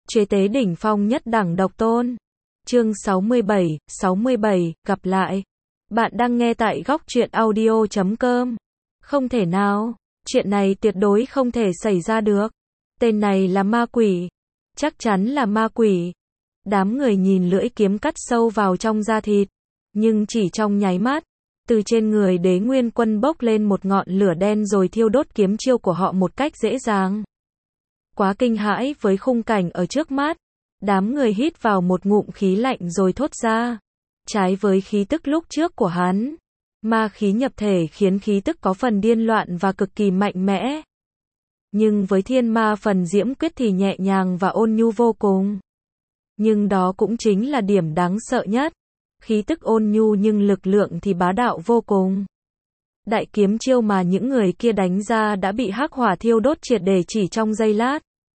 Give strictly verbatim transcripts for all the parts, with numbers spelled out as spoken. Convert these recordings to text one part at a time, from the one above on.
Chế tế đỉnh phong nhất đẳng độc tôn. Chương sáu mươi bảy, sáu mươi bảy, gặp lại. Bạn đang nghe tại góc truyện audio chấm com. Không thể nào, chuyện này tuyệt đối không thể xảy ra được. Tên này là ma quỷ. Chắc chắn là ma quỷ. Đám người nhìn lưỡi kiếm cắt sâu vào trong da thịt. Nhưng chỉ trong nháy mắt, từ trên người Đế Nguyên Quân bốc lên một ngọn lửa đen rồi thiêu đốt kiếm chiêu của họ một cách dễ dàng. Quá kinh hãi với khung cảnh ở trước mắt, đám người hít vào một ngụm khí lạnh rồi thốt ra. Trái với khí tức lúc trước của hắn, ma khí nhập thể khiến khí tức có phần điên loạn và cực kỳ mạnh mẽ. Nhưng với thiên ma phần diễm quyết thì nhẹ nhàng và ôn nhu vô cùng. Nhưng đó cũng chính là điểm đáng sợ nhất. Khí tức ôn nhu nhưng lực lượng thì bá đạo vô cùng. Đại kiếm chiêu mà những người kia đánh ra đã bị hắc hỏa thiêu đốt triệt để chỉ trong giây lát.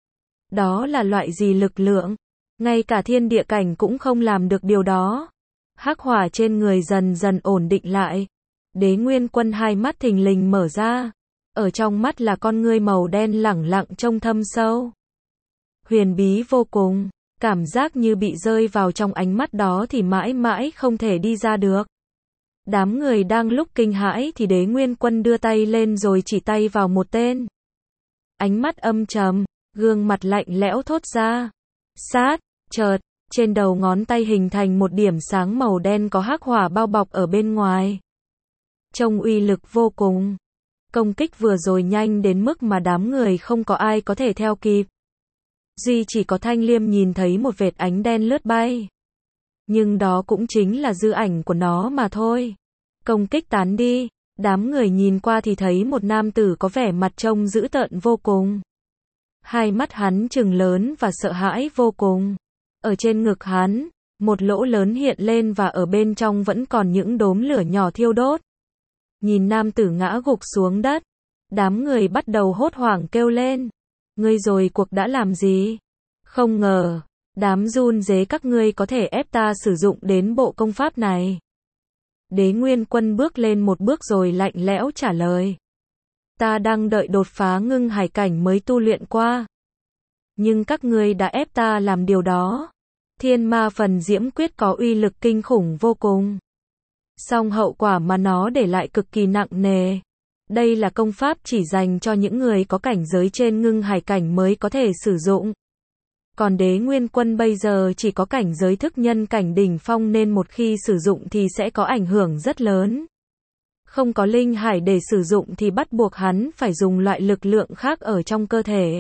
Đó là loại gì lực lượng? Ngay cả thiên địa cảnh cũng không làm được điều đó. Hắc hỏa trên người dần dần ổn định lại. Đế Nguyên Quân hai mắt thình lình mở ra. Ở trong mắt là con ngươi màu đen lẳng lặng trông thâm sâu. Huyền bí vô cùng. Cảm giác như bị rơi vào trong ánh mắt đó thì mãi mãi không thể đi ra được. Đám người đang lúc kinh hãi thì Đế Nguyên Quân đưa tay lên rồi chỉ tay vào một tên. Ánh mắt âm trầm, gương mặt lạnh lẽo thốt ra. Sát, chợt, trên đầu ngón tay hình thành một điểm sáng màu đen có hắc hỏa bao bọc ở bên ngoài. Trông uy lực vô cùng. Công kích vừa rồi nhanh đến mức mà đám người không có ai có thể theo kịp. Duy chỉ có Thanh Liêm nhìn thấy một vệt ánh đen lướt bay. Nhưng đó cũng chính là dư ảnh của nó mà thôi. Công kích tán đi, đám người nhìn qua thì thấy một nam tử có vẻ mặt trông dữ tợn vô cùng. Hai mắt hắn trừng lớn và sợ hãi vô cùng. Ở trên ngực hắn, một lỗ lớn hiện lên và ở bên trong vẫn còn những đốm lửa nhỏ thiêu đốt. Nhìn nam tử ngã gục xuống đất, đám người bắt đầu hốt hoảng kêu lên. Ngươi rồi cuộc đã làm gì? Không ngờ, đám run rế các ngươi có thể ép ta sử dụng đến bộ công pháp này. Đế Nguyên Quân bước lên một bước rồi lạnh lẽo trả lời. Ta đang đợi đột phá ngưng hải cảnh mới tu luyện qua. Nhưng các ngươi đã ép ta làm điều đó. Thiên ma phần diễm quyết có uy lực kinh khủng vô cùng. Song hậu quả mà nó để lại cực kỳ nặng nề. Đây là công pháp chỉ dành cho những người có cảnh giới trên ngưng hải cảnh mới có thể sử dụng. Còn Đế Nguyên Quân bây giờ chỉ có cảnh giới thức nhân cảnh đỉnh phong nên một khi sử dụng thì sẽ có ảnh hưởng rất lớn. Không có linh hải để sử dụng thì bắt buộc hắn phải dùng loại lực lượng khác ở trong cơ thể.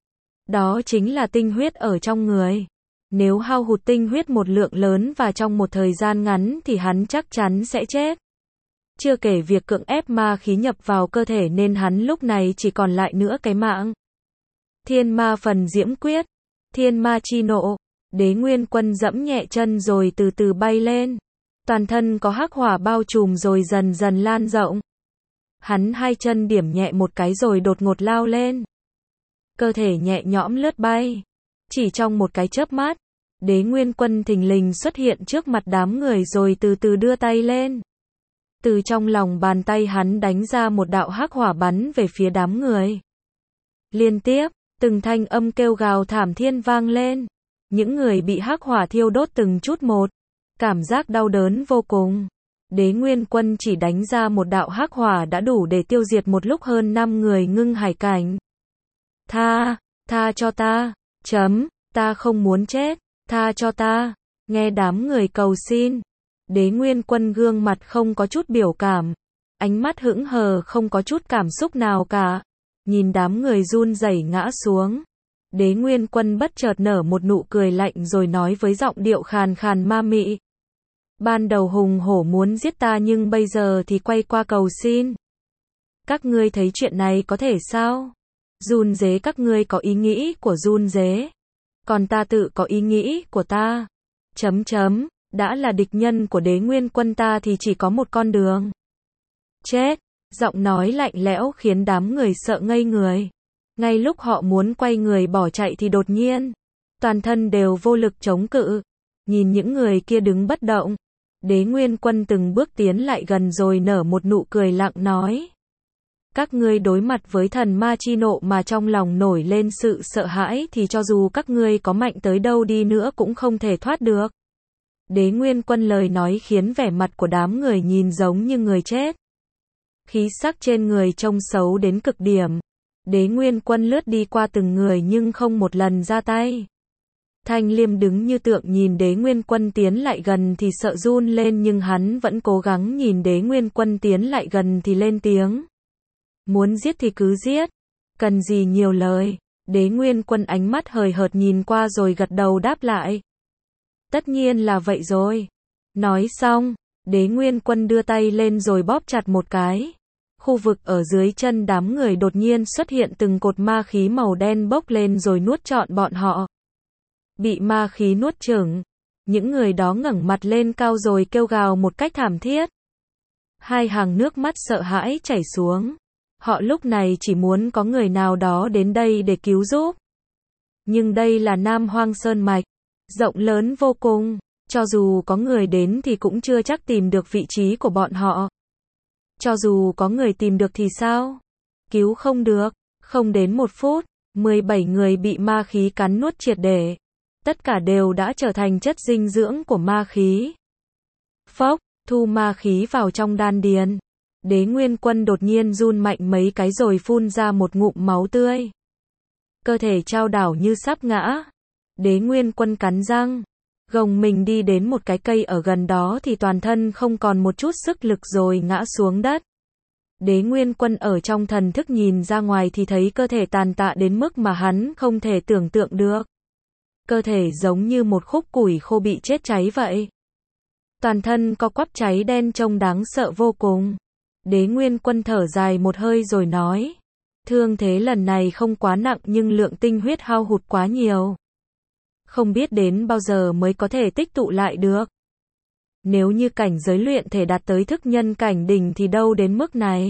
Đó chính là tinh huyết ở trong người. Nếu hao hụt tinh huyết một lượng lớn và trong một thời gian ngắn thì hắn chắc chắn sẽ chết. Chưa kể việc cưỡng ép ma khí nhập vào cơ thể nên hắn lúc này chỉ còn lại nữa cái mạng. Thiên ma phần diễm quyết. Thiên ma chi nộ. Đế Nguyên Quân dẫm nhẹ chân rồi từ từ bay lên. Toàn thân có hắc hỏa bao trùm rồi dần dần lan rộng. Hắn hai chân điểm nhẹ một cái rồi đột ngột lao lên. Cơ thể nhẹ nhõm lướt bay. Chỉ trong một cái chớp mắt, Đế Nguyên Quân thình lình xuất hiện trước mặt đám người rồi từ từ đưa tay lên. Từ trong lòng bàn tay hắn đánh ra một đạo hắc hỏa bắn về phía đám người. Liên tiếp, từng thanh âm kêu gào thảm thiên vang lên. Những người bị hắc hỏa thiêu đốt từng chút một. Cảm giác đau đớn vô cùng. Đế Nguyên Quân chỉ đánh ra một đạo hắc hỏa đã đủ để tiêu diệt một lúc hơn năm người ngưng hải cảnh. Tha, tha cho ta, chấm, ta không muốn chết, tha cho ta. Nghe đám người cầu xin. Đế Nguyên Quân gương mặt không có chút biểu cảm. Ánh mắt hững hờ không có chút cảm xúc nào cả. Nhìn đám người run rẩy ngã xuống. Đế Nguyên Quân bất chợt nở một nụ cười lạnh rồi nói với giọng điệu khàn khàn ma mị. Ban đầu hùng hổ muốn giết ta nhưng bây giờ thì quay qua cầu xin. Các ngươi thấy chuyện này có thể sao? Run rế các ngươi có ý nghĩ của run rế. Còn ta tự có ý nghĩ của ta. Chấm chấm. Đã là địch nhân của Đế Nguyên Quân ta thì chỉ có một con đường. Chết. Giọng nói lạnh lẽo khiến đám người sợ ngây người. Ngay lúc họ muốn quay người bỏ chạy thì đột nhiên, toàn thân đều vô lực chống cự. Nhìn những người kia đứng bất động, Đế Nguyên Quân từng bước tiến lại gần rồi nở một nụ cười lặng nói. Các ngươi đối mặt với thần ma chi nộ mà trong lòng nổi lên sự sợ hãi thì cho dù các ngươi có mạnh tới đâu đi nữa cũng không thể thoát được. Đế Nguyên Quân lời nói khiến vẻ mặt của đám người nhìn giống như người chết. Khí sắc trên người trông xấu đến cực điểm. Đế Nguyên Quân lướt đi qua từng người nhưng không một lần ra tay. Thanh Liêm đứng như tượng nhìn Đế Nguyên Quân tiến lại gần thì sợ run lên nhưng hắn vẫn cố gắng nhìn Đế Nguyên Quân tiến lại gần thì lên tiếng. Muốn giết thì cứ giết. Cần gì nhiều lời. Đế Nguyên Quân ánh mắt hời hợt nhìn qua rồi gật đầu đáp lại. Tất nhiên là vậy rồi. Nói xong, Đế Nguyên Quân đưa tay lên rồi bóp chặt một cái. Khu vực ở dưới chân đám người đột nhiên xuất hiện từng cột ma khí màu đen bốc lên rồi nuốt trọn bọn họ. Bị ma khí nuốt chửng, những người đó ngẩng mặt lên cao rồi kêu gào một cách thảm thiết. Hai hàng nước mắt sợ hãi chảy xuống. Họ lúc này chỉ muốn có người nào đó đến đây để cứu giúp. Nhưng đây là Nam Hoang Sơn Mạch, rộng lớn vô cùng, cho dù có người đến thì cũng chưa chắc tìm được vị trí của bọn họ. Cho dù có người tìm được thì sao? Cứu không được, không đến một phút, mười bảy người bị ma khí cắn nuốt triệt để. Tất cả đều đã trở thành chất dinh dưỡng của ma khí. Phốc, thu ma khí vào trong đan điền. Đế Nguyên Quân đột nhiên run mạnh mấy cái rồi phun ra một ngụm máu tươi. Cơ thể chao đảo như sắp ngã. Đế Nguyên Quân cắn răng, gồng mình đi đến một cái cây ở gần đó thì toàn thân không còn một chút sức lực rồi ngã xuống đất. Đế Nguyên Quân ở trong thần thức nhìn ra ngoài thì thấy cơ thể tàn tạ đến mức mà hắn không thể tưởng tượng được. Cơ thể giống như một khúc củi khô bị chết cháy vậy. Toàn thân co quắp cháy đen trông đáng sợ vô cùng. Đế Nguyên Quân thở dài một hơi rồi nói. Thương thế lần này không quá nặng nhưng lượng tinh huyết hao hụt quá nhiều. Không biết đến bao giờ mới có thể tích tụ lại được. Nếu như cảnh giới luyện thể đạt tới thức nhân cảnh đỉnh thì đâu đến mức này.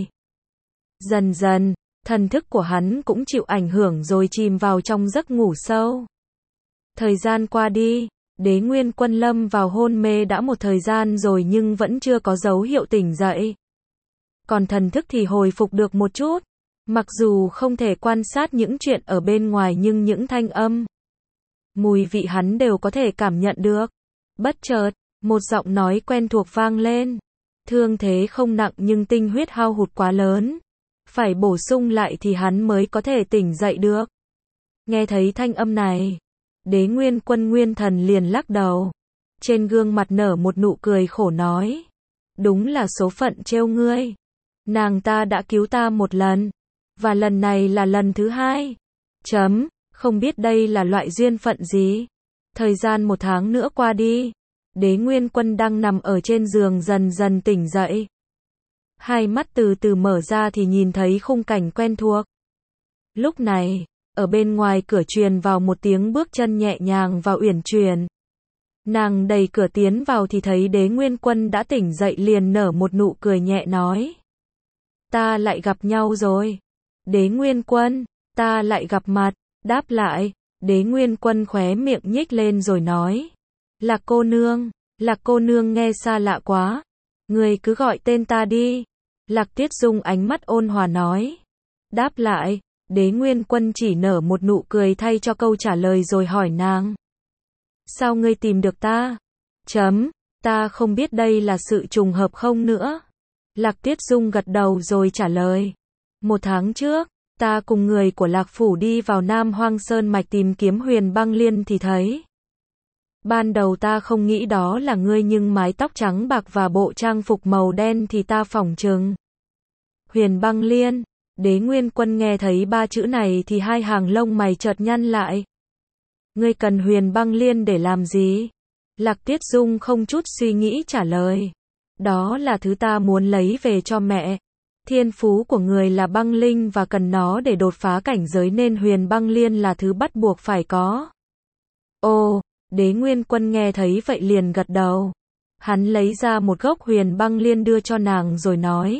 Dần dần, thần thức của hắn cũng chịu ảnh hưởng rồi chìm vào trong giấc ngủ sâu. Thời gian qua đi, Đế Nguyên Quân lâm vào hôn mê đã một thời gian rồi nhưng vẫn chưa có dấu hiệu tỉnh dậy. Còn thần thức thì hồi phục được một chút. Mặc dù không thể quan sát những chuyện ở bên ngoài nhưng những thanh âm, mùi vị hắn đều có thể cảm nhận được. Bất chợt, một giọng nói quen thuộc vang lên. Thương thế không nặng nhưng tinh huyết hao hụt quá lớn. Phải bổ sung lại thì hắn mới có thể tỉnh dậy được. Nghe thấy thanh âm này, Đế Nguyên Quân nguyên thần liền lắc đầu. Trên gương mặt nở một nụ cười khổ nói. Đúng là số phận trêu ngươi. Nàng ta đã cứu ta một lần. Và lần này là lần thứ hai. Chấm, không biết đây là loại duyên phận gì. Thời gian một tháng nữa qua đi. Đế Nguyên Quân đang nằm ở trên giường dần dần tỉnh dậy. Hai mắt từ từ mở ra thì nhìn thấy khung cảnh quen thuộc. Lúc này, ở bên ngoài cửa truyền vào một tiếng bước chân nhẹ nhàng và uyển chuyển. Nàng đẩy cửa tiến vào thì thấy Đế Nguyên Quân đã tỉnh dậy liền nở một nụ cười nhẹ nói. Ta lại gặp nhau rồi. Đế Nguyên Quân, ta lại gặp mặt. Đáp lại, Đế Nguyên Quân khóe miệng nhếch lên rồi nói. Lạc cô nương, Lạc cô nương nghe xa lạ quá. Người cứ gọi tên ta đi. Lạc Tiết Dung ánh mắt ôn hòa nói. Đáp lại, Đế Nguyên Quân chỉ nở một nụ cười thay cho câu trả lời rồi hỏi nàng. Sao ngươi tìm được ta? Chấm, ta không biết đây là sự trùng hợp không nữa. Lạc Tiết Dung gật đầu rồi trả lời. Một tháng trước, ta cùng người của Lạc Phủ đi vào Nam Hoang Sơn Mạch tìm kiếm Huyền Băng Liên thì thấy. Ban đầu ta không nghĩ đó là ngươi nhưng mái tóc trắng bạc và bộ trang phục màu đen thì ta phỏng chừng. Huyền Băng Liên, Đế Nguyên Quân nghe thấy ba chữ này thì hai hàng lông mày chợt nhăn lại. Ngươi cần Huyền Băng Liên để làm gì? Lạc Tiết Dung không chút suy nghĩ trả lời. Đó là thứ ta muốn lấy về cho mẹ. Thiên phú của người là băng linh và cần nó để đột phá cảnh giới nên Huyền Băng Liên là thứ bắt buộc phải có. Ồ, Đế Nguyên Quân nghe thấy vậy liền gật đầu. Hắn lấy ra một gốc Huyền Băng Liên đưa cho nàng rồi nói.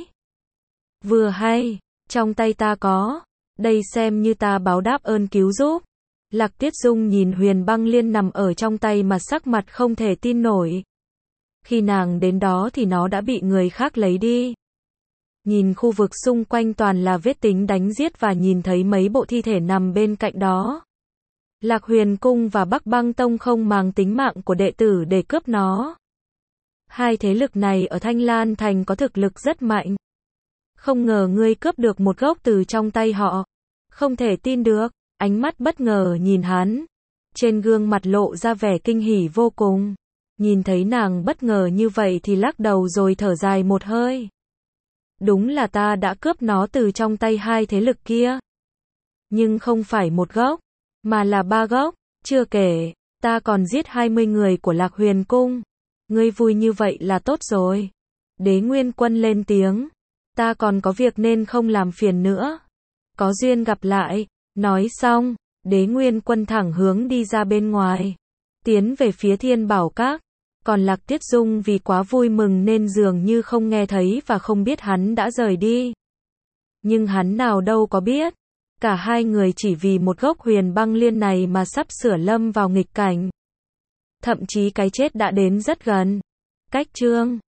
Vừa hay, trong tay ta có, đây xem như ta báo đáp ơn cứu giúp. Lạc Tiết Dung nhìn Huyền Băng Liên nằm ở trong tay mà sắc mặt không thể tin nổi. Khi nàng đến đó thì nó đã bị người khác lấy đi. nhìn khu vực xung quanh toàn là vết tính đánh giết và nhìn thấy mấy bộ thi thể nằm bên cạnh đó. Lạc Huyền Cung và Bắc Băng Tông không màng tính mạng của đệ tử để cướp nó. Hai thế lực này ở Thanh Lan Thành có thực lực rất mạnh. Không ngờ ngươi cướp được một gốc từ trong tay họ. Không thể tin được, ánh mắt bất ngờ nhìn hắn. Trên gương mặt lộ ra vẻ kinh hỉ vô cùng. Nhìn thấy nàng bất ngờ như vậy thì lắc đầu rồi thở dài một hơi. Đúng là ta đã cướp nó từ trong tay hai thế lực kia. Nhưng không phải một gốc, mà là ba gốc. Chưa kể, ta còn giết hai mươi người của Lạc Huyền Cung. Ngươi vui như vậy là tốt rồi. Đế Nguyên Quân lên tiếng. Ta còn có việc nên không làm phiền nữa. Có duyên gặp lại. Nói xong, Đế Nguyên Quân thẳng hướng đi ra bên ngoài. Tiến về phía Thiên Bảo Các. Còn Lạc Tiết Dung vì quá vui mừng nên dường như không nghe thấy và không biết hắn đã rời đi. Nhưng hắn nào đâu có biết. Cả hai người chỉ vì một gốc huyền băng liên này mà sắp sửa lâm vào nghịch cảnh. Thậm chí cái chết đã đến rất gần. Cách chương